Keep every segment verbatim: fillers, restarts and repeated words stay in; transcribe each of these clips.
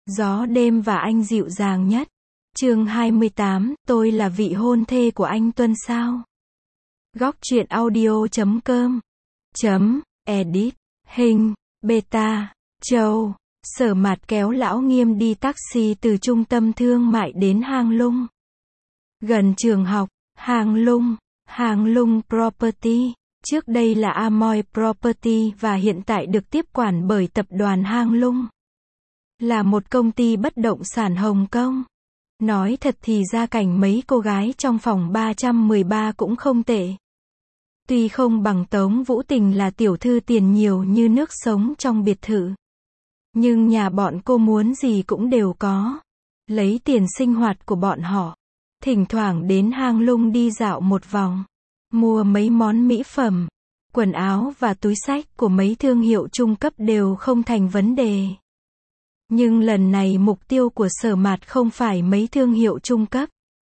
Gió đêm và anh dịu dàng nhất. Chương hai mươi tám, tôi là vị hôn thê của anh Tuân sao? Góc truyện audio chấm com chấm edit hình beta Châu. Sở Mạt kéo Lão Nghiêm đi taxi từ trung tâm thương mại đến Hàng Lung. Gần trường học, Hàng Lung, Hàng Lung Property, trước đây là Amoy Property và hiện tại được tiếp quản bởi tập đoàn Hàng Lung. Là một công ty bất động sản Hồng Kông. Nói thật thì gia cảnh mấy cô gái trong phòng ba trăm mười ba cũng không tệ. Tuy không bằng Tống Vũ Tình là tiểu thư tiền nhiều như nước sống trong biệt thự. Nhưng nhà bọn cô muốn gì cũng đều có. Lấy tiền sinh hoạt của bọn họ. Thỉnh thoảng đến Hàng Lung đi dạo một vòng. Mua mấy món mỹ phẩm. Quần áo và túi xách của mấy thương hiệu trung cấp đều không thành vấn đề. Nhưng lần này mục tiêu của Sở Mạt không phải mấy thương hiệu trung cấp.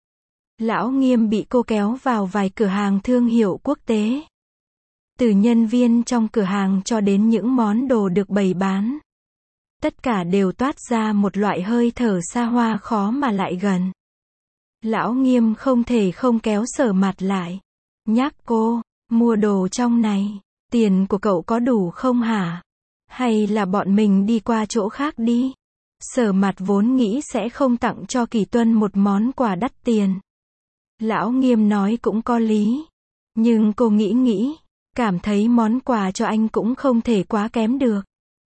Lão Nghiêm bị cô kéo vào vài cửa hàng thương hiệu quốc tế. Từ nhân viên trong cửa hàng cho đến những món đồ được bày bán. Tất cả đều toát ra một loại hơi thở xa hoa khó mà lại gần. Lão Nghiêm không thể không kéo Sở Mạt lại. Nhắc cô, mua đồ trong này, tiền của cậu có đủ không hả? Hay là bọn mình đi qua chỗ khác đi? Sở Mạt vốn nghĩ sẽ không tặng cho Kỳ Tuân một món quà đắt tiền. Lão Nghiêm nói cũng có lý. Nhưng cô nghĩ nghĩ, cảm thấy món quà cho anh cũng không thể quá kém được.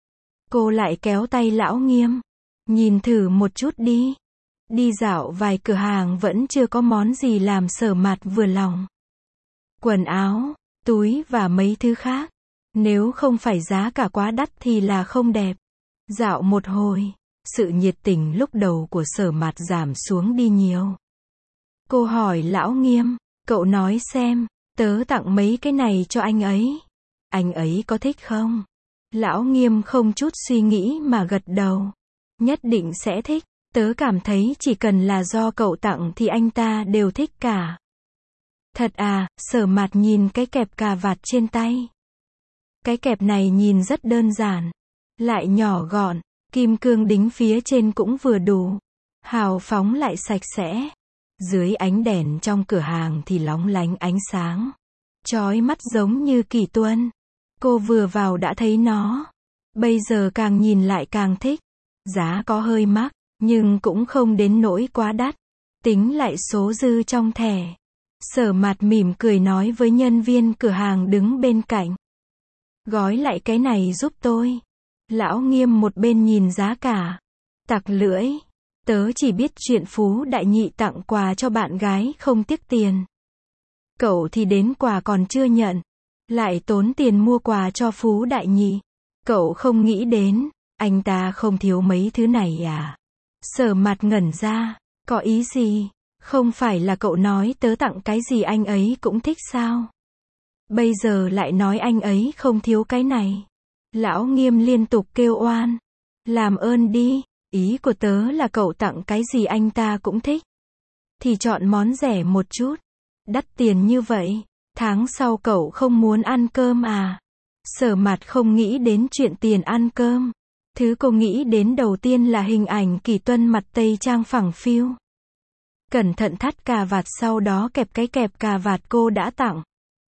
Cô lại kéo tay Lão Nghiêm. Nhìn thử một chút đi. Đi dạo vài cửa hàng vẫn chưa có món gì làm Sở Mạt vừa lòng. Quần áo, túi và mấy thứ khác. Nếu không phải giá cả quá đắt thì là không đẹp. Dạo một hồi, sự nhiệt tình lúc đầu của Sở Mạt giảm xuống đi nhiều. Cô hỏi Lão Nghiêm, cậu nói xem, tớ tặng mấy cái này cho anh ấy. Anh ấy có thích không? Lão Nghiêm không chút suy nghĩ mà gật đầu. Nhất định sẽ thích, tớ cảm thấy chỉ cần là do cậu tặng thì anh ta đều thích cả. Thật à? Sở Mạt nhìn cái kẹp cà vạt trên tay. Cái kẹp này nhìn rất đơn giản, lại nhỏ gọn, kim cương đính phía trên cũng vừa đủ, hào phóng lại sạch sẽ. Dưới ánh đèn trong cửa hàng thì lóng lánh ánh sáng, chói mắt giống như Kỳ Tuân. Cô vừa vào đã thấy nó, bây giờ càng nhìn lại càng thích. Giá có hơi mắc, nhưng cũng không đến nỗi quá đắt. Tính lại số dư trong thẻ. Sở Mạt mỉm cười nói với nhân viên cửa hàng đứng bên cạnh. Gói lại cái này giúp tôi. Lão Nghiêm một bên nhìn giá cả. Tặc lưỡi. Tớ chỉ biết chuyện Phú Đại Nhị tặng quà cho bạn gái không tiếc tiền. Cậu thì đến quà còn chưa nhận. Lại tốn tiền mua quà cho Phú Đại Nhị. Cậu không nghĩ đến, anh ta không thiếu mấy thứ này à? Sở Mạt ngẩn ra. Có ý gì? Không phải là cậu nói tớ tặng cái gì anh ấy cũng thích sao? Bây giờ lại nói anh ấy không thiếu cái này. Lão Nghiêm liên tục kêu oan. Làm ơn đi, ý của tớ là cậu tặng cái gì anh ta cũng thích. Thì chọn món rẻ một chút. Đắt tiền như vậy, tháng sau cậu không muốn ăn cơm à? Sở Mạt không nghĩ đến chuyện tiền ăn cơm. Thứ cô nghĩ đến đầu tiên là hình ảnh Kỳ Tuân mặt tây trang phẳng phiu. Cẩn thận thắt cà vạt sau đó kẹp cái kẹp cà vạt cô đã tặng.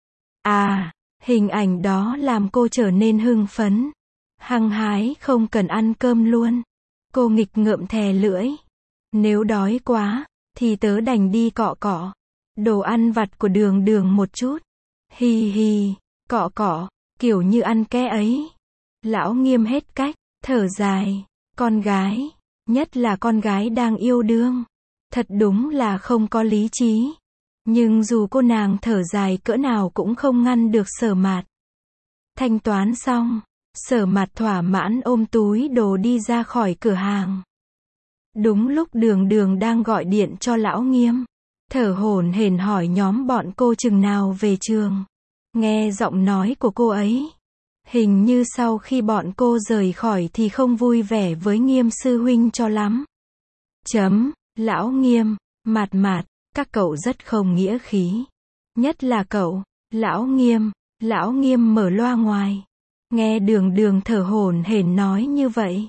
À, hình ảnh đó làm cô trở nên hưng phấn. Hăng hái không cần ăn cơm luôn. Cô nghịch ngợm thè lưỡi. Nếu đói quá, thì tớ đành đi cọ cọ. Đồ ăn vặt của Đường Đường một chút. Hi hi, cọ cọ, kiểu như ăn ké ấy. Lão Nghiêm hết cách, thở dài. Con gái, nhất là con gái đang yêu đương. Thật đúng là không có lý trí. Nhưng dù cô nàng thở dài cỡ nào cũng không ngăn được Sở Mạt. Thanh toán xong, Sở Mạt thỏa mãn ôm túi đồ đi ra khỏi cửa hàng. Đúng lúc Đường Đường đang gọi điện cho Lão Nghiêm. Thở hổn hển hỏi nhóm bọn cô chừng nào về trường. Nghe giọng nói của cô ấy. Hình như sau khi bọn cô rời khỏi thì không vui vẻ với Nghiêm sư huynh cho lắm. Chấm. Lão Nghiêm, Mạt Mạt, các cậu rất không nghĩa khí. Nhất là cậu, Lão Nghiêm. Lão Nghiêm mở loa ngoài. Nghe Đường Đường thở hổn hển nói như vậy.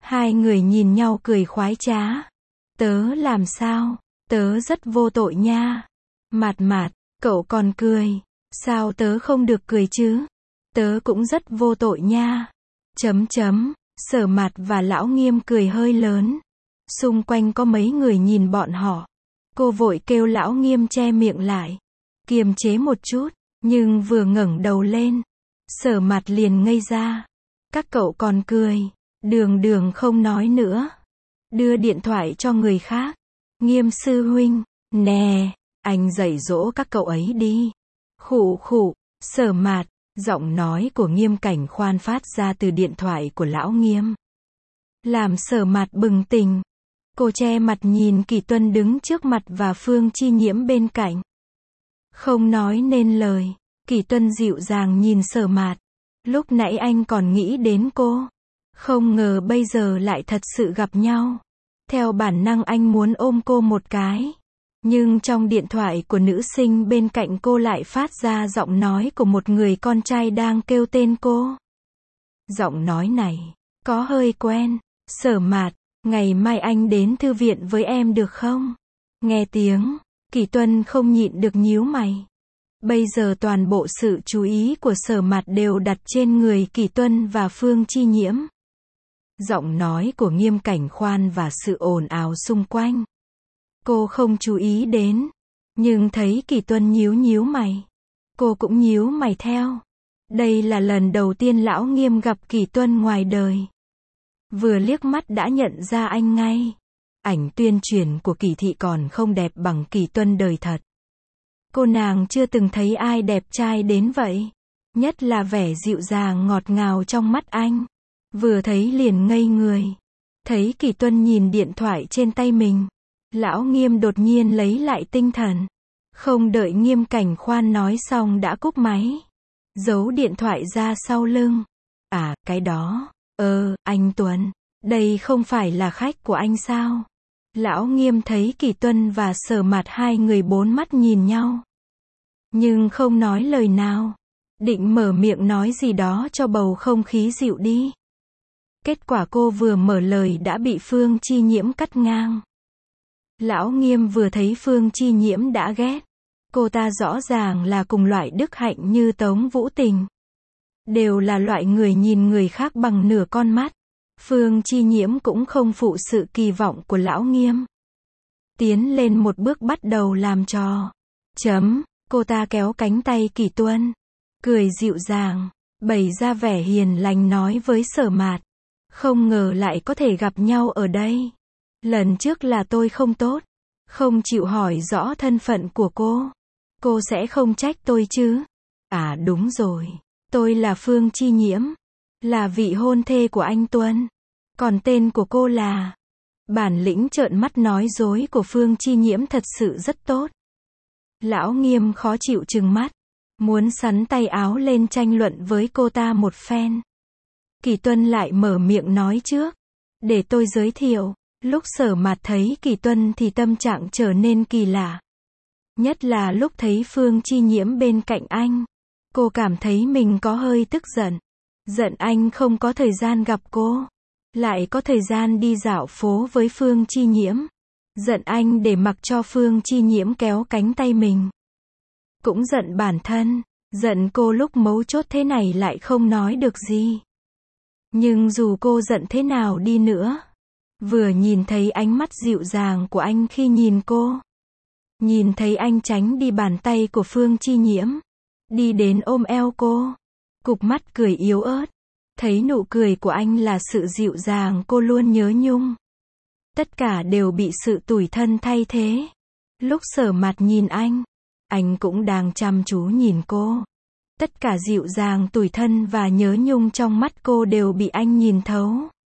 Hai người nhìn nhau cười khoái trá. Tớ làm sao? Tớ rất vô tội nha. Mạt Mạt, cậu còn cười. Sao tớ không được cười chứ? Tớ cũng rất vô tội nha. Chấm chấm, Sở Mạt và Lão Nghiêm cười hơi lớn. Xung quanh có mấy người nhìn bọn họ. Cô vội kêu Lão Nghiêm che miệng lại. Kiềm chế một chút, nhưng vừa ngẩng đầu lên. Sở Mạt liền ngây ra. Các cậu còn cười. Đường Đường không nói nữa. Đưa điện thoại cho người khác. Nghiêm sư huynh, nè, anh dạy dỗ các cậu ấy đi. Khụ khụ, Sở Mạt, giọng nói của Nghiêm Cảnh Khoan phát ra từ điện thoại của Lão Nghiêm. Làm Sở Mạt bừng tỉnh. Cô che mặt nhìn Kỳ Tuân đứng trước mặt và Phương Chi Nhiễm bên cạnh. Không nói nên lời, Kỳ Tuân dịu dàng nhìn Sở Mạt. Lúc nãy anh còn nghĩ đến cô. Không ngờ bây giờ lại thật sự gặp nhau. Theo bản năng anh muốn ôm cô một cái. Nhưng trong điện thoại của nữ sinh bên cạnh cô lại phát ra giọng nói của một người con trai đang kêu tên cô. Giọng nói này, có hơi quen. Sở Mạt, ngày mai anh đến thư viện với em được không? Nghe tiếng, Kỳ Tuân không nhịn được nhíu mày. Bây giờ toàn bộ sự chú ý của Sở Mạt đều đặt trên người Kỳ Tuân và Phương Chi Nhiễm. Giọng nói của Nghiêm Cảnh Khoan và sự ồn ào xung quanh. Cô không chú ý đến. Nhưng thấy Kỳ Tuân nhíu nhíu mày. Cô cũng nhíu mày theo. Đây là lần đầu tiên Lão Nghiêm gặp Kỳ Tuân ngoài đời. Vừa liếc mắt đã nhận ra anh ngay. Ảnh tuyên truyền của Kỳ thị còn không đẹp bằng Kỳ Tuân đời thật. Cô nàng chưa từng thấy ai đẹp trai đến vậy. Nhất là vẻ dịu dàng ngọt ngào trong mắt anh. Vừa thấy liền ngây người. Thấy Kỳ Tuân nhìn điện thoại trên tay mình. Lão Nghiêm đột nhiên lấy lại tinh thần. Không đợi Nghiêm Cảnh Khoan nói xong đã cúp máy. Giấu điện thoại ra sau lưng. À, cái đó. Ờ, anh Tuấn. Đây không phải là khách của anh sao? Lão Nghiêm thấy Kỳ Tuân và Sở Mạt hai người bốn mắt nhìn nhau. Nhưng không nói lời nào. Định mở miệng nói gì đó cho bầu không khí dịu đi. Kết quả cô vừa mở lời đã bị Phương Chi Nhiễm cắt ngang. Lão Nghiêm vừa thấy Phương Chi Nhiễm đã ghét. Cô ta rõ ràng là cùng loại đức hạnh như Tống Vũ Tình. Đều là loại người nhìn người khác bằng nửa con mắt. Phương Chi Nhiễm cũng không phụ sự kỳ vọng của Lão Nghiêm. Tiến lên một bước bắt đầu làm trò. Chấm, cô ta kéo cánh tay Kỳ Tuân. Cười dịu dàng, bày ra vẻ hiền lành nói với Sở Mạt. Không ngờ lại có thể gặp nhau ở đây. Lần trước là tôi không tốt. Không chịu hỏi rõ thân phận của cô. Cô sẽ không trách tôi chứ? À đúng rồi. Tôi là Phương Chi Nhiễm. Là vị hôn thê của anh Tuân. Còn tên của cô là... Bản lĩnh trợn mắt nói dối của Phương Chi Nhiễm thật sự rất tốt. Lão Nghiêm khó chịu trừng mắt. Muốn sắn tay áo lên tranh luận với cô ta một phen. Kỳ Tuân lại mở miệng nói trước. Để tôi giới thiệu. Lúc Sở Mạt thấy Kỳ Tuân thì tâm trạng trở nên kỳ lạ. Nhất là lúc thấy Phương Chi Nhiễm bên cạnh anh. Cô cảm thấy mình có hơi tức giận. Giận anh không có thời gian gặp cô. Lại có thời gian đi dạo phố với Phương Chi Nhiễm. Giận anh để mặc cho Phương Chi Nhiễm kéo cánh tay mình. Cũng giận bản thân. Giận cô lúc mấu chốt thế này lại không nói được gì. Nhưng dù cô giận thế nào đi nữa. Vừa nhìn thấy ánh mắt dịu dàng của anh khi nhìn cô. Nhìn thấy anh tránh đi bàn tay của Phương Chi Nhiễm. Đi đến ôm eo cô. Cụp mắt cười yếu ớt. Thấy nụ cười của anh là sự dịu dàng cô luôn nhớ nhung. Tất cả đều bị sự tủi thân thay thế. Lúc Sở Mạt nhìn anh. Anh cũng đang chăm chú nhìn cô. Tất cả dịu dàng tủi thân và nhớ nhung trong mắt cô đều bị anh nhìn thấu.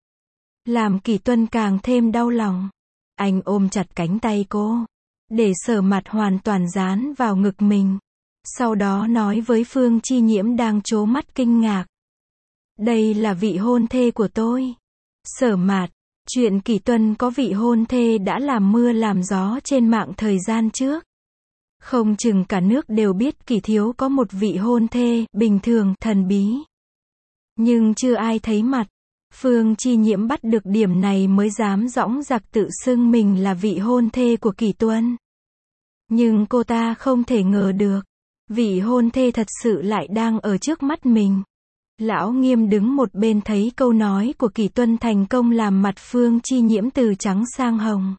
Làm Kỳ Tuân càng thêm đau lòng. Anh ôm chặt cánh tay cô. Để Sở Mạt hoàn toàn dán vào ngực mình. Sau đó nói với Phương Chi Nhiễm đang trố mắt kinh ngạc. Đây là vị hôn thê của tôi. Sở Mạt, chuyện Kỳ Tuân có vị hôn thê đã làm mưa làm gió trên mạng thời gian trước. Không chừng cả nước đều biết Kỳ thiếu có một vị hôn thê bình thường thần bí. Nhưng chưa ai thấy mặt. Phương Chi Nhiễm bắt được điểm này mới dám dõng dạc tự xưng mình là vị hôn thê của Kỷ Tuân. Nhưng cô ta không thể ngờ được, vị hôn thê thật sự lại đang ở trước mắt mình. Lão Nghiêm đứng một bên thấy câu nói của Kỷ Tuân thành công làm mặt Phương Chi Nhiễm từ trắng sang hồng.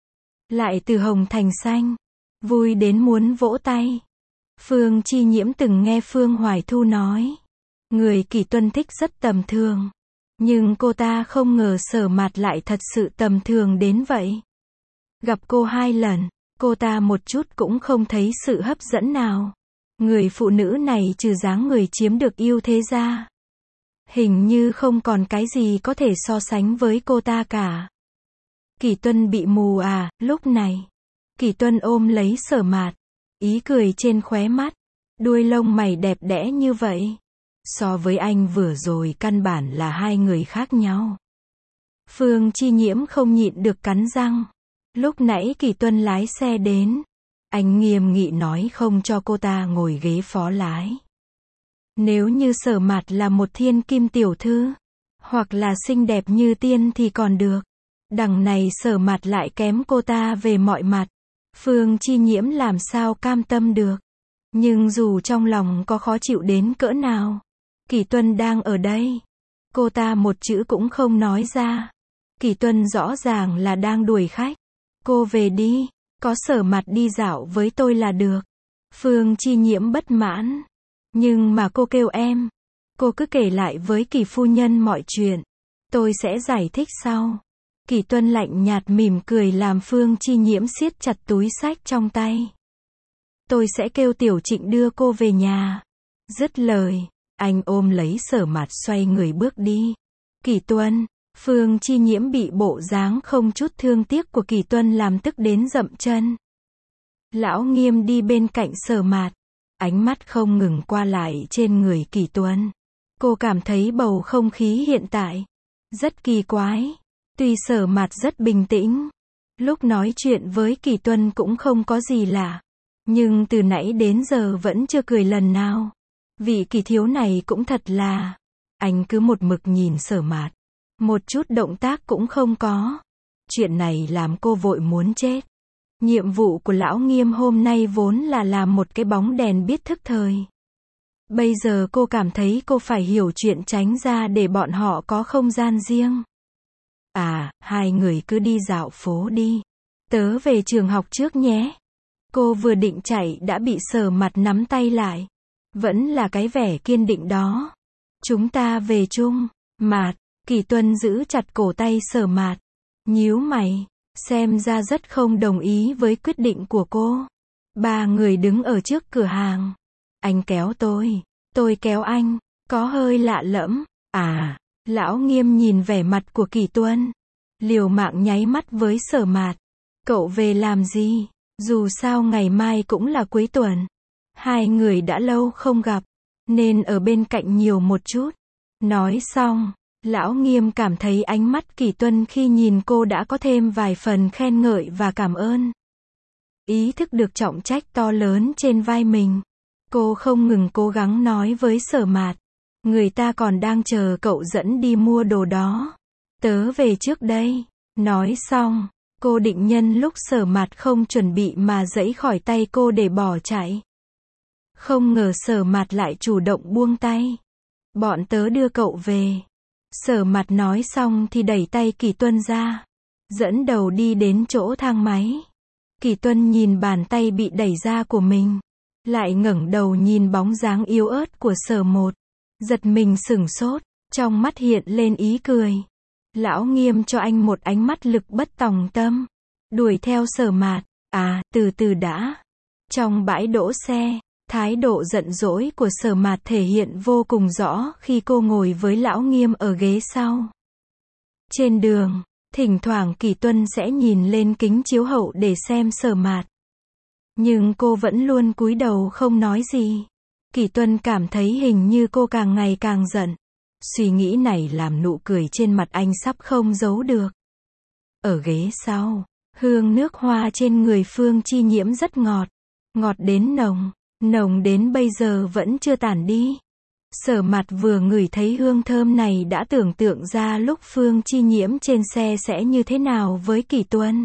Lại từ hồng thành xanh. Vui đến muốn vỗ tay. Phương Chi Nhiễm từng nghe Phương Hoài Thu nói, người Kỷ Tuân thích rất tầm thường. Nhưng cô ta không ngờ Sở Mạt lại thật sự tầm thường đến vậy. Gặp cô hai lần, cô ta một chút cũng không thấy sự hấp dẫn nào. Người phụ nữ này trừ dáng người chiếm được ưu thế ra, hình như không còn cái gì có thể so sánh với cô ta cả. Kỷ Tuân bị mù à, lúc này. Kỷ Tuân ôm lấy Sở Mạt, ý cười trên khóe mắt, đuôi lông mày đẹp đẽ như vậy. So với anh vừa rồi căn bản là hai người khác nhau. Phương Chi Nhiễm không nhịn được cắn răng. Lúc nãy Kỷ Tuân lái xe đến, anh nghiêm nghị nói không cho cô ta ngồi ghế phó lái. Nếu như Sở Mạt là một thiên kim tiểu thư, hoặc là xinh đẹp như tiên thì còn được. Đằng này Sở Mạt lại kém cô ta về mọi mặt. Phương Chi Nhiễm làm sao cam tâm được. Nhưng dù trong lòng có khó chịu đến cỡ nào, Kỷ Tuân đang ở đây. Cô ta một chữ cũng không nói ra. Kỷ Tuân rõ ràng là đang đuổi khách. Cô về đi, có Sở Mạt đi dạo với tôi là được. Phương Chi Nhiễm bất mãn. Nhưng mà cô kêu em. Cô cứ kể lại với Kỷ phu nhân mọi chuyện. Tôi sẽ giải thích sau. Kỷ Tuân lạnh nhạt mỉm cười làm Phương Chi Nhiễm siết chặt túi xách trong tay. Tôi sẽ kêu Tiểu Trịnh đưa cô về nhà. Dứt lời, anh ôm lấy Sở Mạt xoay người bước đi. Kỷ Tuân, Phương Chi Nhiễm bị bộ dáng không chút thương tiếc của Kỷ Tuân làm tức đến dậm chân. Lão Nghiêm đi bên cạnh Sở Mạt, ánh mắt không ngừng qua lại trên người Kỷ Tuân. Cô cảm thấy bầu không khí hiện tại rất kỳ quái. Tuy Sở Mạt rất bình tĩnh, lúc nói chuyện với Kỷ Tuân cũng không có gì lạ, nhưng từ nãy đến giờ vẫn chưa cười lần nào. Vị Kỷ thiếu này cũng thật là, anh cứ một mực nhìn Sở Mạt, một chút động tác cũng không có. Chuyện này làm cô vội muốn chết. Nhiệm vụ của Lão Nghiêm hôm nay vốn là làm một cái bóng đèn biết thức thời. Bây giờ cô cảm thấy cô phải hiểu chuyện tránh ra để bọn họ có không gian riêng. À, hai người cứ đi dạo phố đi. Tớ về trường học trước nhé. Cô vừa định chạy đã bị Sở Mạt nắm tay lại. Vẫn là cái vẻ kiên định đó. Chúng ta về chung. Mạt, Kỷ Tuân giữ chặt cổ tay Sở Mạt. Nhíu mày, xem ra rất không đồng ý với quyết định của cô. Ba người đứng ở trước cửa hàng. Anh kéo tôi, tôi kéo anh, có hơi lạ lẫm. À, Lão Nghiêm nhìn vẻ mặt của Kỷ Tuân, liều mạng nháy mắt với Sở Mạt. Cậu về làm gì? Dù sao ngày mai cũng là cuối tuần. Hai người đã lâu không gặp, nên ở bên cạnh nhiều một chút. Nói xong, Lão Nghiêm cảm thấy ánh mắt Kỷ Tuân khi nhìn cô đã có thêm vài phần khen ngợi và cảm ơn. Ý thức được trọng trách to lớn trên vai mình, cô không ngừng cố gắng nói với Sở Mạt. Người ta còn đang chờ cậu dẫn đi mua đồ đó. Tớ về trước đây. Nói xong, cô định nhân lúc Sở Mạt không chuẩn bị mà giãy khỏi tay cô để bỏ chạy. Không ngờ Sở Mạt lại chủ động buông tay. Bọn tớ đưa cậu về. Sở Mạt nói xong thì đẩy tay Kỷ Tuân ra, dẫn đầu đi đến chỗ thang máy. Kỷ Tuân nhìn bàn tay bị đẩy ra của mình, lại ngẩng đầu nhìn bóng dáng yếu ớt của Sở Một. Giật mình sửng sốt, trong mắt hiện lên ý cười. Lão Nghiêm cho anh một ánh mắt lực bất tòng tâm. Đuổi theo Sở Mạt. À, từ từ đã. Trong bãi đỗ xe, thái độ giận dỗi của Sở Mạt thể hiện vô cùng rõ khi cô ngồi với Lão Nghiêm ở ghế sau. Trên đường, thỉnh thoảng Kỷ Tuân sẽ nhìn lên kính chiếu hậu để xem Sở Mạt. Nhưng cô vẫn luôn cúi đầu không nói gì. Kỷ Tuân cảm thấy hình như cô càng ngày càng giận. Suy nghĩ này làm nụ cười trên mặt anh sắp không giấu được. Ở ghế sau, hương nước hoa trên người Phương Chi Nhiễm rất ngọt. Ngọt đến nồng, nồng đến bây giờ vẫn chưa tản đi. Sở Mạt vừa ngửi thấy hương thơm này đã tưởng tượng ra lúc Phương Chi Nhiễm trên xe sẽ như thế nào với Kỷ Tuân.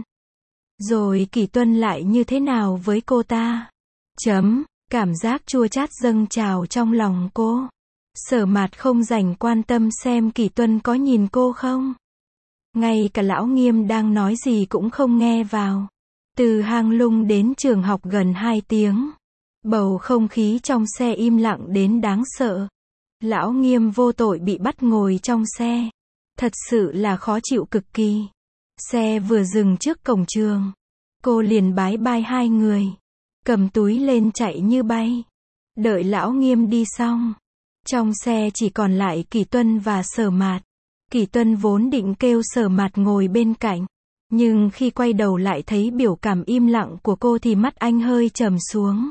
Rồi Kỷ Tuân lại như thế nào với cô ta. Chấm, cảm giác chua chát dâng trào trong lòng cô. Sở Mạt không dành quan tâm xem Kỷ Tuân có nhìn cô không. Ngay cả lão Nghiêm đang nói gì cũng không nghe vào. Từ Hang Lung đến trường học gần hai tiếng. Bầu không khí trong xe im lặng đến đáng sợ. Lão Nghiêm vô tội bị bắt ngồi trong xe. Thật sự là khó chịu cực kỳ. Xe vừa dừng trước cổng trường. Cô liền bái bai hai người. Cầm túi lên chạy như bay. Đợi lão Nghiêm đi xong. Trong xe chỉ còn lại Kỷ Tuân và Sở Mạt. Kỷ Tuân vốn định kêu Sở Mạt ngồi bên cạnh. Nhưng khi quay đầu lại thấy biểu cảm im lặng của cô thì mắt anh hơi trầm xuống.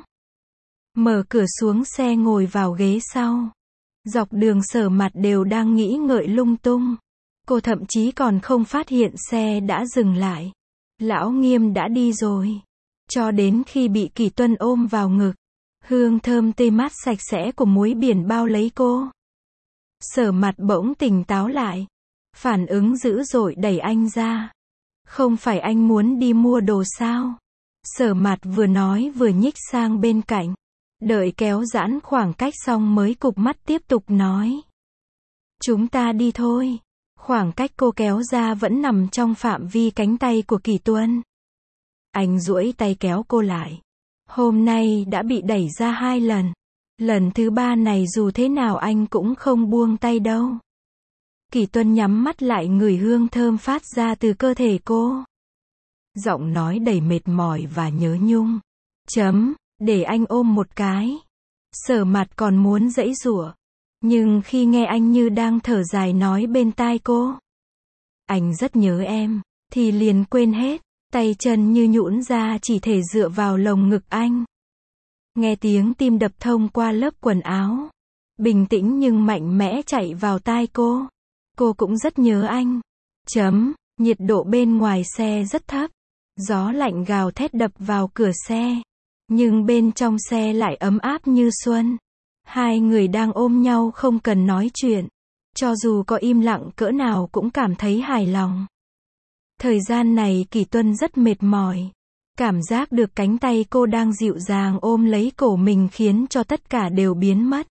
Mở cửa xuống xe ngồi vào ghế sau. Dọc đường Sở Mạt đều đang nghĩ ngợi lung tung. Cô thậm chí còn không phát hiện xe đã dừng lại. Lão Nghiêm đã đi rồi. Cho đến khi bị Kỷ Tuân ôm vào ngực. Hương thơm tê mát sạch sẽ của muối biển bao lấy cô. Sở Mạt bỗng tỉnh táo lại. Phản ứng dữ dội đẩy anh ra. Không phải anh muốn đi mua đồ sao? Sở Mạt vừa nói vừa nhích sang bên cạnh. Đợi kéo giãn khoảng cách xong mới cụp mắt tiếp tục nói. Chúng ta đi thôi. Khoảng cách cô kéo ra vẫn nằm trong phạm vi cánh tay của Kỷ Tuân. Anh duỗi tay kéo cô lại. Hôm nay đã bị đẩy ra hai lần. Lần thứ ba này dù thế nào anh cũng không buông tay đâu. Kỷ Tuân nhắm mắt lại ngửi hương thơm phát ra từ cơ thể cô. Giọng nói đầy mệt mỏi và nhớ nhung. Chấm, để anh ôm một cái. Sở Mạt còn muốn giãy giụa. Nhưng khi nghe anh như đang thở dài nói bên tai cô. Anh rất nhớ em, thì liền quên hết. Tay chân như nhũn ra chỉ thể dựa vào lồng ngực anh. Nghe tiếng tim đập thông qua lớp quần áo. Bình tĩnh nhưng mạnh mẽ chạy vào tai cô. Cô cũng rất nhớ anh. Chấm, nhiệt độ bên ngoài xe rất thấp. Gió lạnh gào thét đập vào cửa xe. Nhưng bên trong xe lại ấm áp như xuân. Hai người đang ôm nhau không cần nói chuyện. Cho dù có im lặng cỡ nào cũng cảm thấy hài lòng. Thời gian này Kỷ Tuân rất mệt mỏi. Cảm giác được cánh tay cô đang dịu dàng ôm lấy cổ mình khiến cho tất cả đều biến mất.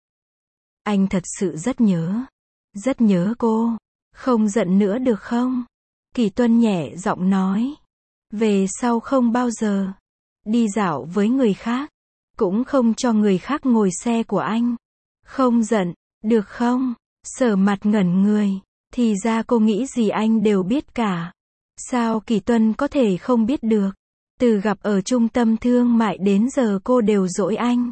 Anh thật sự rất nhớ. Rất nhớ cô. Không giận nữa được không? Kỷ Tuân nhẹ giọng nói. Về sau không bao giờ đi dạo với người khác. Cũng không cho người khác ngồi xe của anh. Không giận, được không? Sở Mạt ngẩn người. Thì ra cô nghĩ gì anh đều biết cả. Sao Kỷ Tuân có thể không biết được? Từ gặp ở trung tâm thương mại đến giờ cô đều dỗi anh.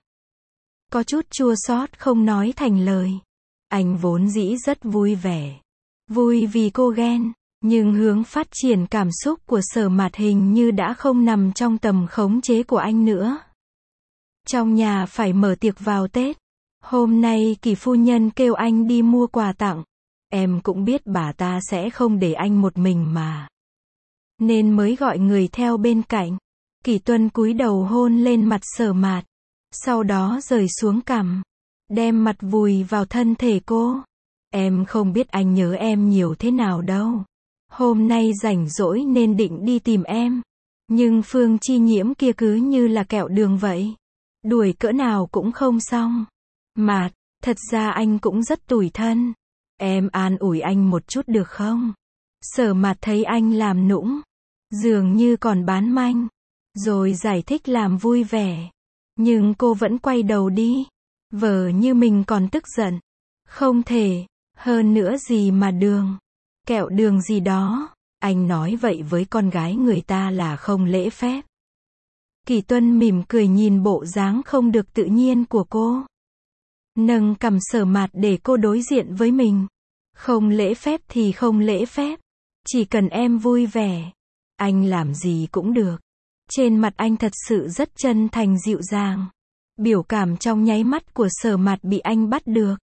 Có chút chua xót không nói thành lời. Anh vốn dĩ rất vui vẻ. Vui vì cô ghen. Nhưng hướng phát triển cảm xúc của Sở Mạt hình như đã không nằm trong tầm khống chế của anh nữa. Trong nhà phải mở tiệc vào Tết. Hôm nay Kỷ phu nhân kêu anh đi mua quà tặng. Em cũng biết bà ta sẽ không để anh một mình mà. Nên mới gọi người theo bên cạnh. Kỷ Tuân cúi đầu hôn lên mặt Sở Mạt. Sau đó rời xuống cằm. Đem mặt vùi vào thân thể cô. Em không biết anh nhớ em nhiều thế nào đâu. Hôm nay rảnh rỗi nên định đi tìm em. Nhưng Phương Chi Nhiễm kia cứ như là kẹo đường vậy. Đuổi cỡ nào cũng không xong. Mạt, thật ra anh cũng rất tủi thân. Em an ủi anh một chút được không? Sở Mạt thấy anh làm nũng. Dường như còn bán manh. Rồi giải thích làm vui vẻ. Nhưng cô vẫn quay đầu đi. Vờ như mình còn tức giận. Không thể. Hơn nữa gì mà đường. Kẹo đường gì đó. Anh nói vậy với con gái người ta là không lễ phép. Kỷ Tuân mỉm cười nhìn bộ dáng không được tự nhiên của cô. Nâng cằm Sở Mạt để cô đối diện với mình. Không lễ phép thì không lễ phép. Chỉ cần em vui vẻ. Anh làm gì cũng được. Trên mặt anh thật sự rất chân thành dịu dàng. Biểu cảm trong nháy mắt của Sở Mạt bị anh bắt được.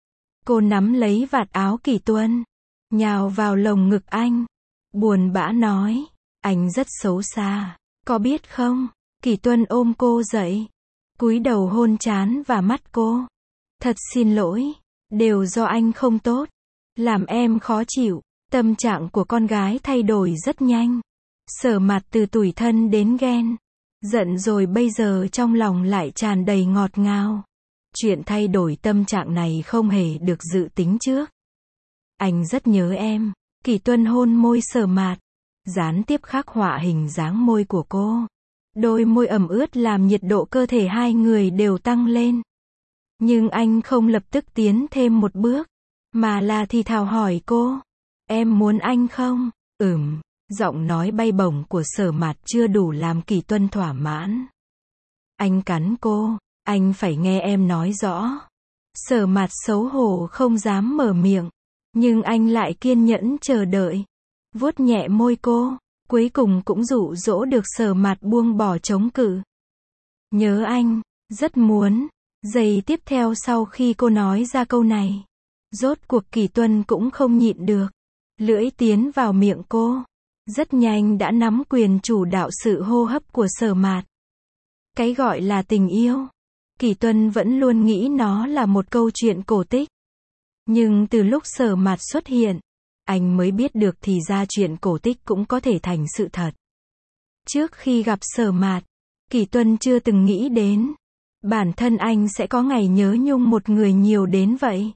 Cô nắm lấy vạt áo Kỷ Tuân. Nhào vào lồng ngực anh. Buồn bã nói. Anh rất xấu xa. Có biết không? Kỷ Tuân ôm cô dậy. Cúi đầu hôn trán và mắt cô. Thật xin lỗi. Đều do anh không tốt. Làm em khó chịu. Tâm trạng của con gái thay đổi rất nhanh. Sở Mạt từ tủi thân đến ghen. Giận rồi bây giờ trong lòng lại tràn đầy ngọt ngào. Chuyện thay đổi tâm trạng này không hề được dự tính trước. Anh rất nhớ em. Kỷ Tuân hôn môi Sở Mạt. Gián tiếp khắc họa hình dáng môi của cô. Đôi môi ẩm ướt làm nhiệt độ cơ thể hai người đều tăng lên. Nhưng anh không lập tức tiến thêm một bước. Mà là thì thào hỏi cô. Em muốn anh không? Ừm. Giọng nói bay bổng của Sở Mạt chưa đủ làm Kỷ Tuân thỏa mãn. Anh cắn cô. Anh phải nghe em nói rõ. Sở Mạt xấu hổ không dám mở miệng. Nhưng anh lại kiên nhẫn chờ đợi. Vuốt nhẹ môi cô. Cuối cùng cũng dụ dỗ được Sở Mạt buông bỏ chống cự. Nhớ anh. Rất muốn. Giây tiếp theo sau khi cô nói ra câu này. Rốt cuộc Kỷ Tuân cũng không nhịn được. Lưỡi tiến vào miệng cô. Rất nhanh đã nắm quyền chủ đạo sự hô hấp của Sở Mạt. Cái gọi là tình yêu. Kỷ Tuân vẫn luôn nghĩ nó là một câu chuyện cổ tích. Nhưng từ lúc Sở Mạt xuất hiện, anh mới biết được thì ra chuyện cổ tích cũng có thể thành sự thật. Trước khi gặp Sở Mạt, Kỷ Tuân chưa từng nghĩ đến. Bản thân anh sẽ có ngày nhớ nhung một người nhiều đến vậy.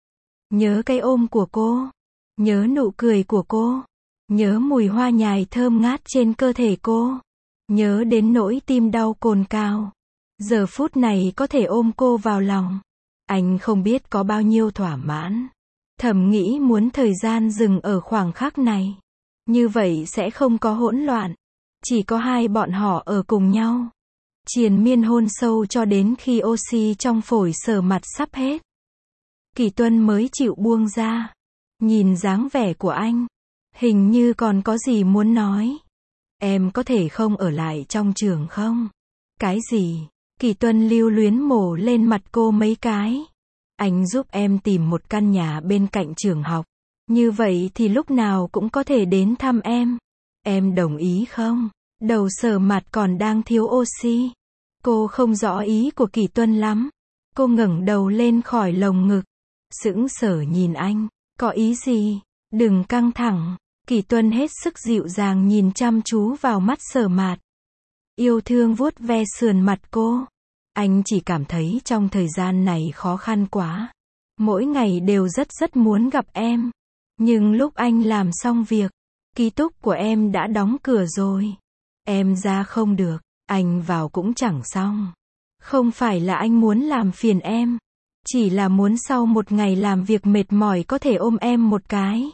Nhớ cái ôm của cô. Nhớ nụ cười của cô. Nhớ mùi hoa nhài thơm ngát trên cơ thể cô. Nhớ đến nỗi tim đau cồn cào. Giờ phút này có thể ôm cô vào lòng. Anh không biết có bao nhiêu thỏa mãn. Thầm nghĩ muốn thời gian dừng ở khoảng khắc này. Như vậy sẽ không có hỗn loạn. Chỉ có hai bọn họ ở cùng nhau. Triền miên hôn sâu cho đến khi oxy trong phổi Sở Mạt sắp hết. Kỷ Tuân mới chịu buông ra. Nhìn dáng vẻ của anh. Hình như còn có gì muốn nói. Em có thể không ở lại trong trường không? Cái gì? Kỷ Tuân lưu luyến mổ lên mặt cô mấy cái. Anh giúp em tìm một căn nhà bên cạnh trường học. Như vậy thì lúc nào cũng có thể đến thăm em. Em đồng ý không? Đầu Sở Mạt còn đang thiếu oxy. Cô không rõ ý của Kỷ Tuân lắm. Cô ngẩng đầu lên khỏi lồng ngực. Sững sờ nhìn anh. Có ý gì? Đừng căng thẳng. Kỷ Tuân hết sức dịu dàng nhìn chăm chú vào mắt Sở Mạt. Yêu thương vuốt ve sườn mặt cô. Anh chỉ cảm thấy trong thời gian này khó khăn quá. Mỗi ngày đều rất rất muốn gặp em. Nhưng lúc anh làm xong việc, ký túc của em đã đóng cửa rồi. Em ra không được, anh vào cũng chẳng xong. Không phải là anh muốn làm phiền em. Chỉ là muốn sau một ngày làm việc mệt mỏi có thể ôm em một cái.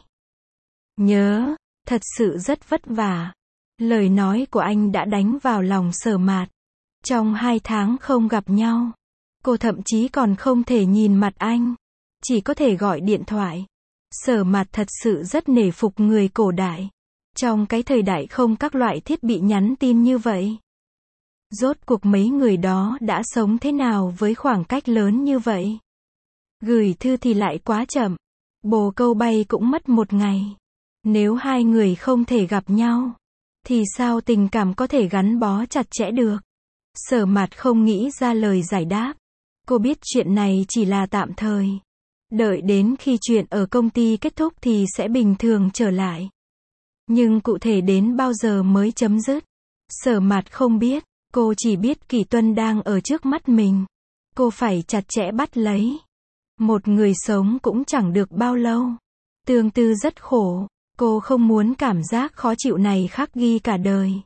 Nhớ, thật sự rất vất vả. Lời nói của anh đã đánh vào lòng Sở Mạt. Trong hai tháng không gặp nhau, cô thậm chí còn không thể nhìn mặt anh. Chỉ có thể gọi điện thoại. Sở Mạt thật sự rất nể phục người cổ đại. Trong cái thời đại không các loại thiết bị nhắn tin như vậy. Rốt cuộc mấy người đó đã sống thế nào với khoảng cách lớn như vậy? Gửi thư thì lại quá chậm. Bồ câu bay cũng mất một ngày. Nếu hai người không thể gặp nhau, thì sao tình cảm có thể gắn bó chặt chẽ được? Sở Mạt không nghĩ ra lời giải đáp. Cô biết chuyện này chỉ là tạm thời. Đợi đến khi chuyện ở công ty kết thúc thì sẽ bình thường trở lại. Nhưng cụ thể đến bao giờ mới chấm dứt? Sở Mạt không biết. Cô chỉ biết Kỷ Tuân đang ở trước mắt mình. Cô phải chặt chẽ bắt lấy. Một người sống cũng chẳng được bao lâu. Tương tư rất khổ. Cô không muốn cảm giác khó chịu này khắc ghi cả đời.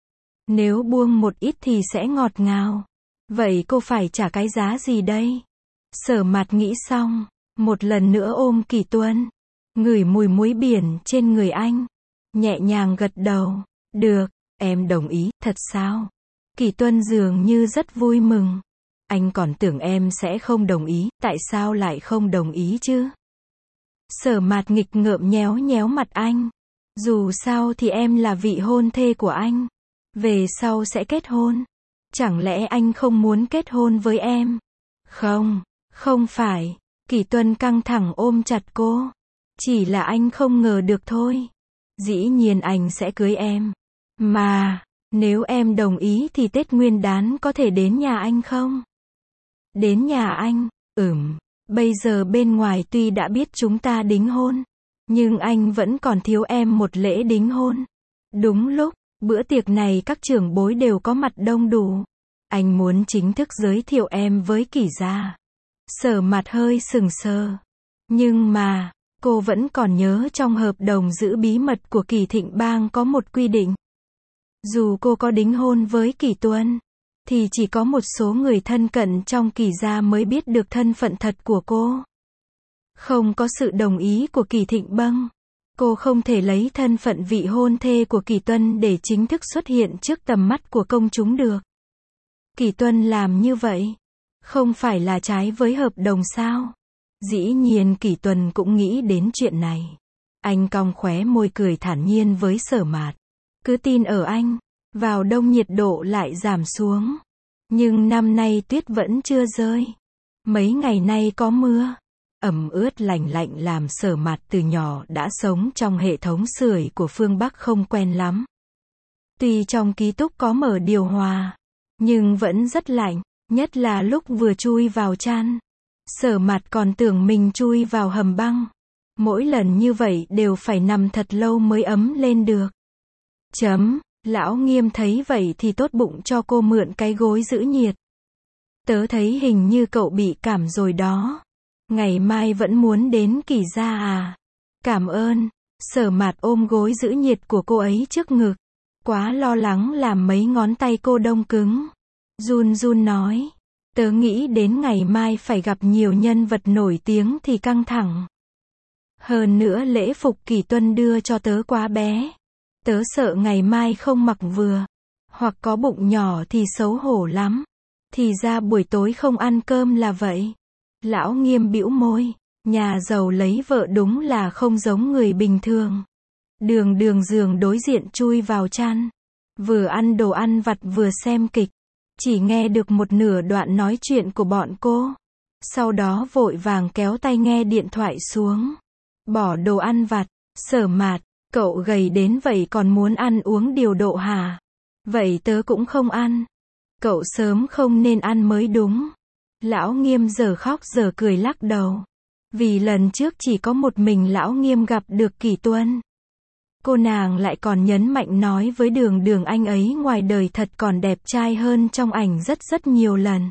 Nếu buông một ít thì sẽ ngọt ngào. Vậy cô phải trả cái giá gì đây? Sở Mạt nghĩ xong. Một lần nữa ôm Kỷ Tuân. Ngửi mùi muối biển trên người anh. Nhẹ nhàng gật đầu. Được, em đồng ý, thật sao? Kỷ Tuân dường như rất vui mừng. Anh còn tưởng em sẽ không đồng ý, tại sao lại không đồng ý chứ? Sở Mạt nghịch ngợm nhéo nhéo mặt anh. Dù sao thì em là vị hôn thê của anh. Về sau sẽ kết hôn. Chẳng lẽ anh không muốn kết hôn với em? Không, không phải. Kỷ Tuân căng thẳng ôm chặt cô. Chỉ là anh không ngờ được thôi. Dĩ nhiên anh sẽ cưới em. Mà, nếu em đồng ý thì Tết Nguyên Đán có thể đến nhà anh không? Đến nhà anh? Ừm. Bây giờ bên ngoài tuy đã biết chúng ta đính hôn, nhưng anh vẫn còn thiếu em một lễ đính hôn. Đúng lúc, bữa tiệc này các trưởng bối đều có mặt đông đủ. Anh muốn chính thức giới thiệu em với Kỷ gia. Sở Mạt hơi sừng sờ. Nhưng mà, cô vẫn còn nhớ trong hợp đồng giữ bí mật của Kỷ Thịnh Bang có một quy định. Dù cô có đính hôn với Kỷ Tuân, thì chỉ có một số người thân cận trong Kỷ gia mới biết được thân phận thật của cô. Không có sự đồng ý của Kỷ Thịnh Bang, cô không thể lấy thân phận vị hôn thê của Kỷ Tuân để chính thức xuất hiện trước tầm mắt của công chúng được. Kỷ Tuân làm như vậy, không phải là trái với hợp đồng sao? Dĩ nhiên Kỷ Tuân cũng nghĩ đến chuyện này. Anh cong khóe môi cười thản nhiên với Sở Mạt. Cứ tin ở anh. Vào đông nhiệt độ lại giảm xuống. Nhưng năm nay tuyết vẫn chưa rơi. Mấy ngày nay có mưa. Ẩm ướt lạnh lạnh làm Sở Mạt từ nhỏ đã sống trong hệ thống sưởi của phương Bắc không quen lắm. Tuy trong ký túc có mở điều hòa, nhưng vẫn rất lạnh, nhất là lúc vừa chui vào chăn. Sở Mạt còn tưởng mình chui vào hầm băng. Mỗi lần như vậy đều phải nằm thật lâu mới ấm lên được. Chấm, Lão Nghiêm thấy vậy thì tốt bụng cho cô mượn cái gối giữ nhiệt. Tớ thấy hình như cậu bị cảm rồi đó. Ngày mai vẫn muốn đến Kỷ gia à? Cảm ơn. Sở Mạt ôm gối giữ nhiệt của cô ấy trước ngực. Quá lo lắng làm mấy ngón tay cô đông cứng. Run run nói. Tớ nghĩ đến ngày mai phải gặp nhiều nhân vật nổi tiếng thì căng thẳng. Hơn nữa lễ phục Kỷ Tuân đưa cho tớ quá bé. Tớ sợ ngày mai không mặc vừa. Hoặc có bụng nhỏ thì xấu hổ lắm. Thì ra buổi tối không ăn cơm là vậy. Lão Nghiêm bĩu môi. Nhà giàu lấy vợ đúng là không giống người bình thường. Đường đường giường đối diện chui vào chăn. Vừa ăn đồ ăn vặt vừa xem kịch. Chỉ nghe được một nửa đoạn nói chuyện của bọn cô. Sau đó vội vàng kéo tay nghe điện thoại xuống. Bỏ đồ ăn vặt. Sở Mạt, cậu gầy đến vậy còn muốn ăn uống điều độ hả? Vậy tớ cũng không ăn. Cậu sớm không nên ăn mới đúng. Lão Nghiêm giờ khóc giờ cười lắc đầu. Vì lần trước chỉ có một mình Lão Nghiêm gặp được Kỷ Tuân. Cô nàng lại còn nhấn mạnh nói với Đường Đường anh ấy ngoài đời thật còn đẹp trai hơn trong ảnh rất rất nhiều lần.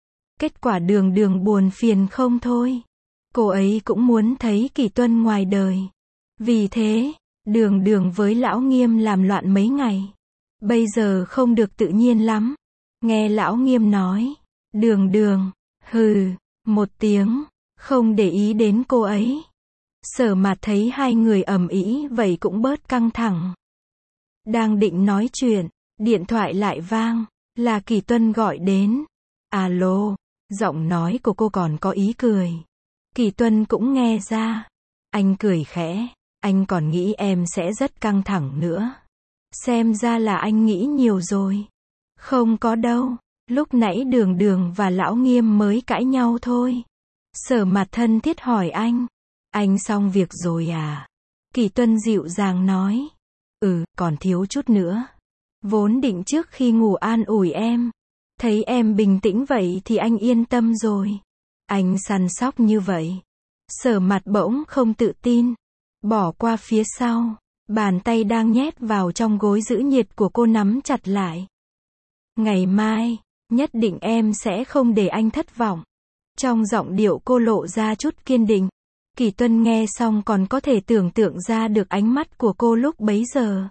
Kết quả Đường Đường buồn phiền không thôi. Cô ấy cũng muốn thấy Kỷ Tuân ngoài đời. Vì thế, Đường Đường với Lão Nghiêm làm loạn mấy ngày. Bây giờ không được tự nhiên lắm. Nghe Lão Nghiêm nói. Đường Đường, hừ, một tiếng, không để ý đến cô ấy. Sở Mạt thấy hai người ầm ĩ vậy cũng bớt căng thẳng. Đang định nói chuyện, điện thoại lại vang, là Kỷ Tuân gọi đến. Alo, giọng nói của cô còn có ý cười. Kỷ Tuân cũng nghe ra. Anh cười khẽ, anh còn nghĩ em sẽ rất căng thẳng nữa. Xem ra là anh nghĩ nhiều rồi. Không có đâu, lúc nãy Đường Đường và Lão Nghiêm mới cãi nhau thôi. Sở Mạt thân thiết hỏi anh. Anh xong việc rồi à? Kỷ Tuân dịu dàng nói. Ừ, còn thiếu chút nữa. Vốn định trước khi ngủ an ủi em. Thấy em bình tĩnh vậy thì anh yên tâm rồi. Anh săn sóc như vậy. Sở Mạt bỗng không tự tin. Bỏ qua phía sau. Bàn tay đang nhét vào trong gối giữ nhiệt của cô nắm chặt lại. Ngày mai, nhất định em sẽ không để anh thất vọng. Trong giọng điệu cô lộ ra chút kiên định. Kỷ Tuân nghe xong còn có thể tưởng tượng ra được ánh mắt của cô lúc bấy giờ.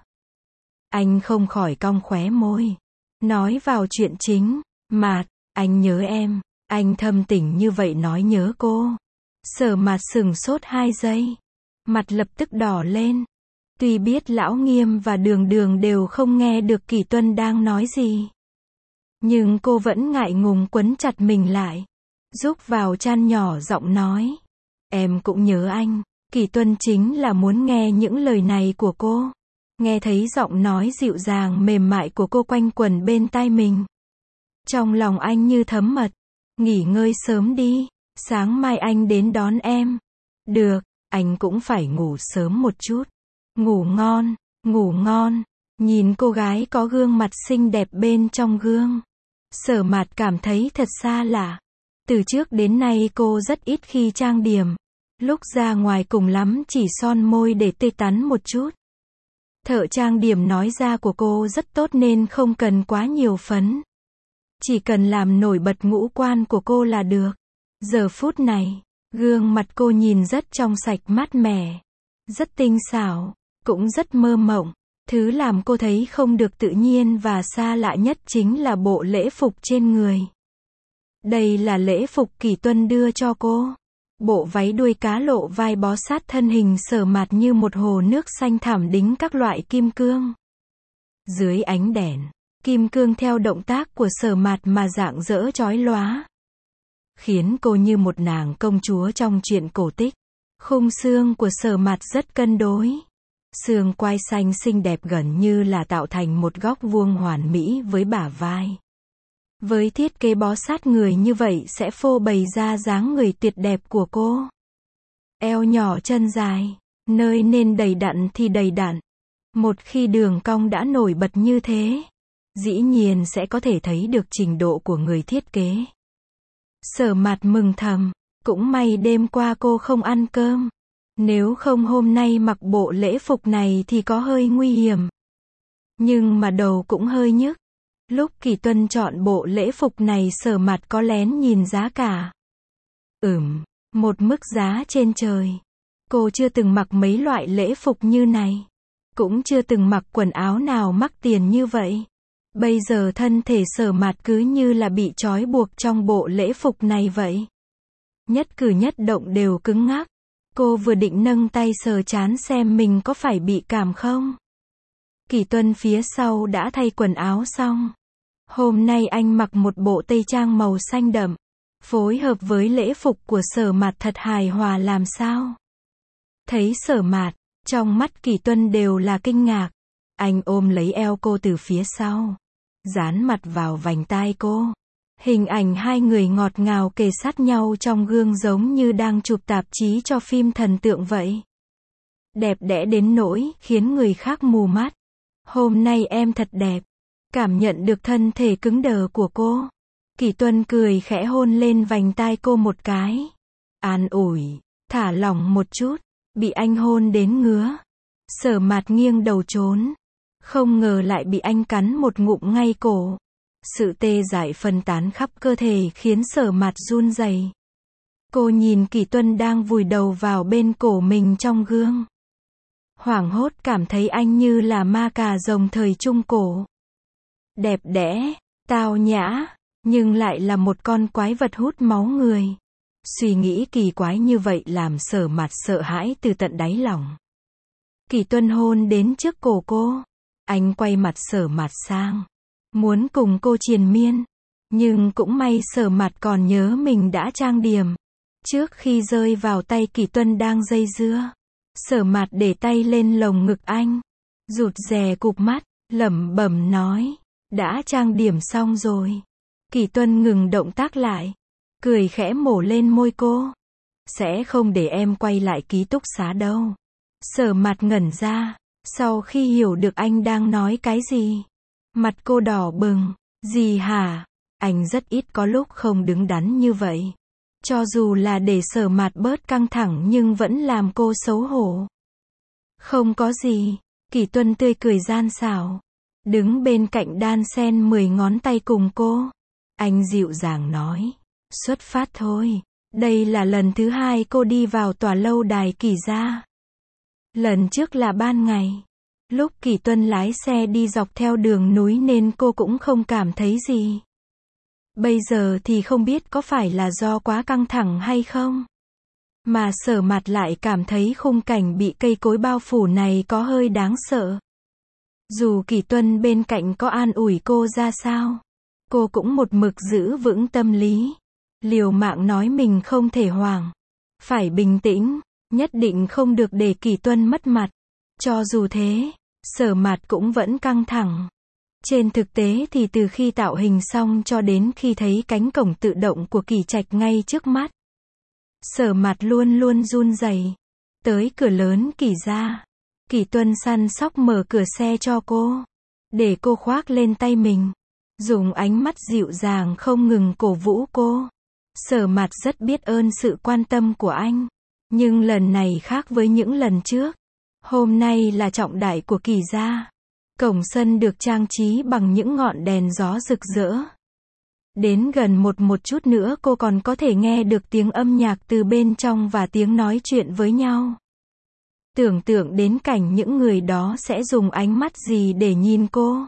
Anh không khỏi cong khóe môi. Nói vào chuyện chính. Mạt, anh nhớ em. Anh thâm tình như vậy nói nhớ cô. Sở Mạt sừng sốt hai giây. Mặt lập tức đỏ lên. Tuy biết Lão Nghiêm và Đường Đường đều không nghe được Kỷ Tuân đang nói gì. Nhưng cô vẫn ngại ngùng quấn chặt mình lại. Rúc vào chăn nhỏ giọng nói. Em cũng nhớ anh. Kỷ Tuân chính là muốn nghe những lời này của cô. Nghe thấy giọng nói dịu dàng mềm mại của cô quanh quẩn bên tai mình. Trong lòng anh như thấm mật. Nghỉ ngơi sớm đi. Sáng mai anh đến đón em. Được, anh cũng phải ngủ sớm một chút. Ngủ ngon, ngủ ngon. Nhìn cô gái có gương mặt xinh đẹp bên trong gương. Sở Mạt cảm thấy thật xa lạ. Từ trước đến nay cô rất ít khi trang điểm. Lúc ra ngoài cùng lắm chỉ son môi để tươi tắn một chút. Thợ trang điểm nói da của cô rất tốt nên không cần quá nhiều phấn. Chỉ cần làm nổi bật ngũ quan của cô là được. Giờ phút này, gương mặt cô nhìn rất trong sạch mát mẻ. Rất tinh xảo, cũng rất mơ mộng. Thứ làm cô thấy không được tự nhiên và xa lạ nhất chính là bộ lễ phục trên người. Đây là lễ phục Kỷ Tuân đưa cho cô. Bộ váy đuôi cá lộ vai bó sát thân hình Sở Mạt như một hồ nước xanh thẳm đính các loại kim cương. Dưới ánh đèn, kim cương theo động tác của Sở Mạt mà rạng rỡ chói lóa. Khiến cô như một nàng công chúa trong truyện cổ tích. Khung xương của Sở Mạt rất cân đối. Xương quai xanh xinh đẹp gần như là tạo thành một góc vuông hoàn mỹ với bả vai. Với thiết kế bó sát người như vậy sẽ phô bày ra dáng người tuyệt đẹp của cô. Eo nhỏ chân dài, nơi nên đầy đặn thì đầy đặn. Một khi đường cong đã nổi bật như thế, dĩ nhiên sẽ có thể thấy được trình độ của người thiết kế. Sở Mạt mừng thầm, cũng may đêm qua cô không ăn cơm. Nếu không hôm nay mặc bộ lễ phục này thì có hơi nguy hiểm. Nhưng mà đầu cũng hơi nhức. Lúc Kỷ Tuân chọn bộ lễ phục này Sở Mạt có lén nhìn giá cả. Ừm, một mức giá trên trời. Cô chưa từng mặc mấy loại lễ phục như này. Cũng chưa từng mặc quần áo nào mắc tiền như vậy. Bây giờ thân thể Sở Mạt cứ như là bị trói buộc trong bộ lễ phục này vậy. Nhất cử nhất động đều cứng ngắc. Cô vừa định nâng tay sờ trán xem mình có phải bị cảm không. Kỷ Tuân phía sau đã thay quần áo xong. Hôm nay anh mặc một bộ tây trang màu xanh đậm. Phối hợp với lễ phục của Sở Mạt thật hài hòa làm sao. Thấy Sở Mạt, trong mắt Kỷ Tuân đều là kinh ngạc. Anh ôm lấy eo cô từ phía sau. Dán mặt vào vành tai cô. Hình ảnh hai người ngọt ngào kề sát nhau trong gương giống như đang chụp tạp chí cho phim thần tượng vậy. Đẹp đẽ đến nỗi khiến người khác mù mắt. Hôm nay em thật đẹp. Cảm nhận được thân thể cứng đờ của cô. Kỷ Tuân cười khẽ hôn lên vành tai cô một cái. An ủi, thả lỏng một chút. Bị anh hôn đến ngứa. Sở Mạt nghiêng đầu trốn. Không ngờ lại bị anh cắn một ngụm ngay cổ. Sự tê dại phân tán khắp cơ thể khiến Sở Mạt run rẩy. Cô nhìn Kỷ Tuân đang vùi đầu vào bên cổ mình trong gương. Hoảng hốt cảm thấy anh như là ma cà rồng thời Trung Cổ. Đẹp đẽ, tao nhã, nhưng lại là một con quái vật hút máu người. Suy nghĩ kỳ quái như vậy làm Sở Mạt sợ hãi từ tận đáy lòng. Kỷ Tuân hôn đến trước cổ cô. Anh quay mặt Sở Mạt sang. Muốn cùng cô triền miên. Nhưng cũng may Sở Mạt còn nhớ mình đã trang điểm. Trước khi rơi vào tay Kỷ Tuân đang dây dưa. Sở Mạt để tay lên lồng ngực anh. Rụt rè cụp mắt, lẩm bẩm nói. Đã trang điểm xong rồi. Kỷ Tuân ngừng động tác lại. Cười khẽ mổ lên môi cô. Sẽ không để em quay lại ký túc xá đâu. Sở Mạt ngẩn ra. Sau khi hiểu được anh đang nói cái gì. Mặt cô đỏ bừng. Gì hả? Anh rất ít có lúc không đứng đắn như vậy. Cho dù là để Sở Mạt bớt căng thẳng nhưng vẫn làm cô xấu hổ. Không có gì. Kỷ Tuân tươi cười gian xảo. Đứng bên cạnh đan sen mười ngón tay cùng cô. Anh dịu dàng nói. Xuất phát thôi. Đây là lần thứ hai cô đi vào tòa lâu đài Kỷ gia. Lần trước là ban ngày. Lúc Kỷ Tuân lái xe đi dọc theo đường núi nên cô cũng không cảm thấy gì. Bây giờ thì không biết có phải là do quá căng thẳng hay không. Mà Sở Mạt lại cảm thấy khung cảnh bị cây cối bao phủ này có hơi đáng sợ. Dù Kỷ Tuân bên cạnh có an ủi cô ra sao, cô cũng một mực giữ vững tâm lý. Liều mạng nói mình không thể hoảng. Phải bình tĩnh, nhất định không được để Kỷ Tuân mất mặt. Cho dù thế, Sở Mạt cũng vẫn căng thẳng. Trên thực tế thì từ khi tạo hình xong cho đến khi thấy cánh cổng tự động của Kỷ Trạch ngay trước mắt, Sở Mạt luôn luôn run rẩy. Tới cửa lớn Kỷ gia, Kỷ Tuân săn sóc mở cửa xe cho cô, để cô khoác lên tay mình, dùng ánh mắt dịu dàng không ngừng cổ vũ cô. Sở Mạt rất biết ơn sự quan tâm của anh. Nhưng lần này khác với những lần trước. Hôm nay là trọng đại của Kỳ gia. Cổng sân được trang trí bằng những ngọn đèn gió rực rỡ. Đến gần một một chút nữa cô còn có thể nghe được tiếng âm nhạc từ bên trong và tiếng nói chuyện với nhau. Tưởng tượng đến cảnh những người đó sẽ dùng ánh mắt gì để nhìn cô.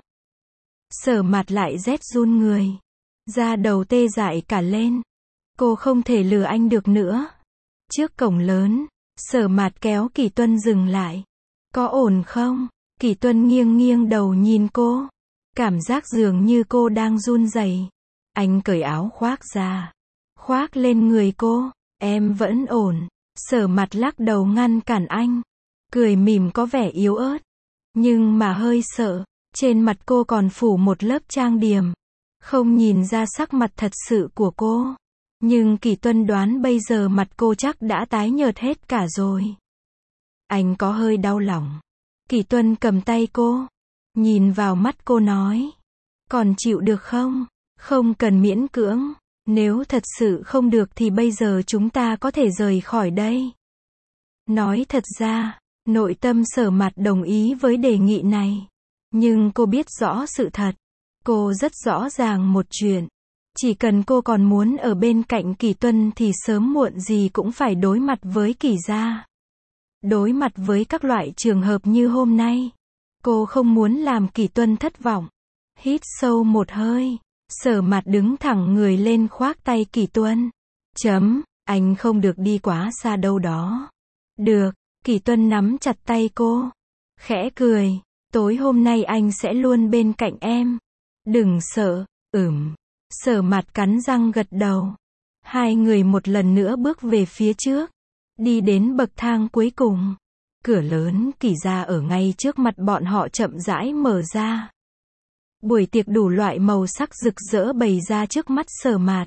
Sở Mạt lại rét run người. Da đầu tê dại cả lên. Cô không thể lừa anh được nữa. Trước cổng lớn, Sở Mạt kéo Kỳ Tuân dừng lại. Có ổn không? Kỳ Tuân nghiêng nghiêng đầu nhìn cô. Cảm giác dường như cô đang run rẩy. Anh cởi áo khoác ra. Khoác lên người cô. Em vẫn ổn. Sở Mạt lắc đầu ngăn cản anh. Cười mỉm có vẻ yếu ớt. Nhưng mà hơi sợ. Trên mặt cô còn phủ một lớp trang điểm. Không nhìn ra sắc mặt thật sự của cô. Nhưng Kỳ Tuân đoán bây giờ mặt cô chắc đã tái nhợt hết cả rồi. Anh có hơi đau lòng. Kỳ Tuân cầm tay cô. Nhìn vào mắt cô nói. Còn chịu được không? Không cần miễn cưỡng. Nếu thật sự không được thì bây giờ chúng ta có thể rời khỏi đây. Nói thật ra, nội tâm Sở Mạt đồng ý với đề nghị này. Nhưng cô biết rõ sự thật. Cô rất rõ ràng một chuyện. Chỉ cần cô còn muốn ở bên cạnh Kỳ Tuân thì sớm muộn gì cũng phải đối mặt với Kỳ gia. Đối mặt với các loại trường hợp như hôm nay. Cô không muốn làm Kỳ Tuân thất vọng. Hít sâu một hơi. Sở Mạt đứng thẳng người lên khoác tay Kỳ Tuân. Chấm, anh không được đi quá xa đâu đó. Được, Kỳ Tuân nắm chặt tay cô. Khẽ cười. Tối hôm nay anh sẽ luôn bên cạnh em. Đừng sợ. Ừm. Sở Mạt cắn răng gật đầu. Hai người một lần nữa bước về phía trước. Đi đến bậc thang cuối cùng. Cửa lớn Kỳ gia ở ngay trước mặt bọn họ chậm rãi mở ra. Buổi tiệc đủ loại màu sắc rực rỡ bày ra trước mắt Sở Mạt.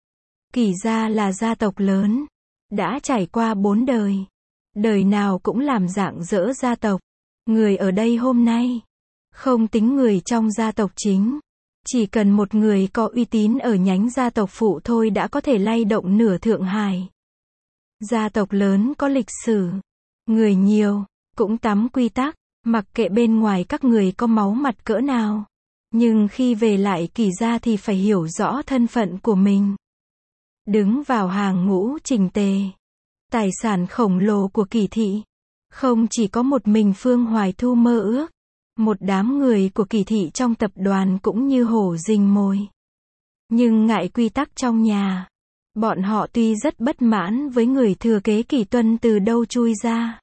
Kỳ gia là gia tộc lớn. Đã trải qua bốn đời. Đời nào cũng làm rạng rỡ gia tộc. Người ở đây hôm nay. Không tính người trong gia tộc chính. Chỉ cần một người có uy tín ở nhánh gia tộc phụ thôi đã có thể lay động nửa Thượng Hải. Gia tộc lớn có lịch sử. Người nhiều. Cũng tắm quy tắc. Mặc kệ bên ngoài các người có máu mặt cỡ nào. Nhưng khi về lại Kỳ gia thì phải hiểu rõ thân phận của mình. Đứng vào hàng ngũ chỉnh tề. Tài sản khổng lồ của Kỳ thị. Không chỉ có một mình Phương Hoài Thu mơ ước. Một đám người của Kỳ thị trong tập đoàn cũng như hổ rình mồi. Nhưng ngại quy tắc trong nhà. Bọn họ tuy rất bất mãn với người thừa kế Kỳ Tuân từ đâu chui ra.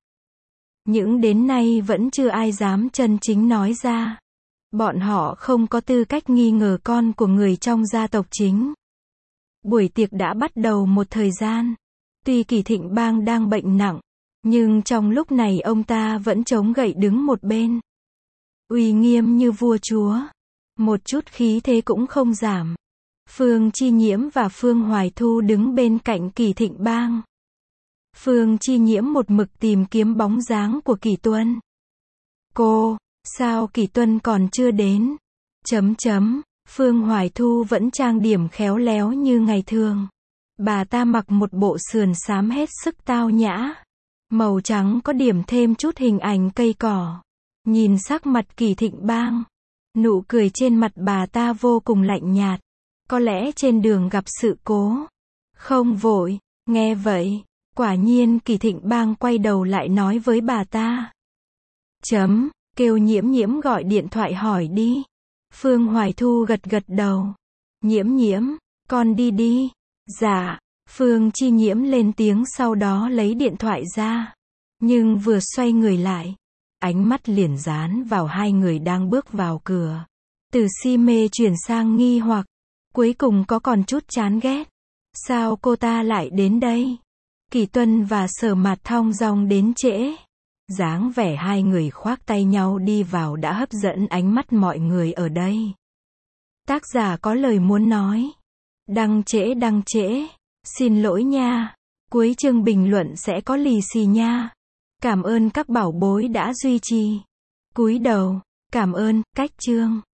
Nhưng đến nay vẫn chưa ai dám chân chính nói ra. Bọn họ không có tư cách nghi ngờ con của người trong gia tộc chính. Buổi tiệc đã bắt đầu một thời gian. Tuy Kỳ Thịnh Bang đang bệnh nặng. Nhưng trong lúc này ông ta vẫn chống gậy đứng một bên. Uy nghiêm như vua chúa. Một chút khí thế cũng không giảm. Phương Chi Nhiễm và Phương Hoài Thu đứng bên cạnh Kỳ Thịnh Bang. Phương Chi Nhiễm một mực tìm kiếm bóng dáng của Kỳ Tuân. Cô, sao Kỳ Tuân còn chưa đến? Chấm chấm, Phương Hoài Thu vẫn trang điểm khéo léo như ngày thường. Bà ta mặc một bộ sườn xám hết sức tao nhã. Màu trắng có điểm thêm chút hình ảnh cây cỏ. Nhìn sắc mặt Kỳ Thịnh Bang. Nụ cười trên mặt bà ta vô cùng lạnh nhạt. Có lẽ trên đường gặp sự cố. Không vội, nghe vậy. Quả nhiên Kỳ Thịnh Bang quay đầu lại nói với bà ta. Chấm, kêu Nhiễm Nhiễm gọi điện thoại hỏi đi. Phương Hoài Thu gật gật đầu. Nhiễm Nhiễm, con đi đi. Dạ, Phương Chi Nhiễm lên tiếng sau đó lấy điện thoại ra. Nhưng vừa xoay người lại. Ánh mắt liền dán vào hai người đang bước vào cửa. Từ si mê chuyển sang nghi hoặc. Cuối cùng có còn chút chán ghét. Sao cô ta lại đến đây? Kỳ Tuân và Sở Mạt thong dong đến trễ. Dáng vẻ hai người khoác tay nhau đi vào đã hấp dẫn ánh mắt mọi người ở đây. Tác giả có lời muốn nói. Đăng trễ đăng trễ. Xin lỗi nha. Cuối chương bình luận sẽ có lì xì nha. Cảm ơn các bảo bối đã duy trì. Cúi đầu. Cảm ơn, cách chương.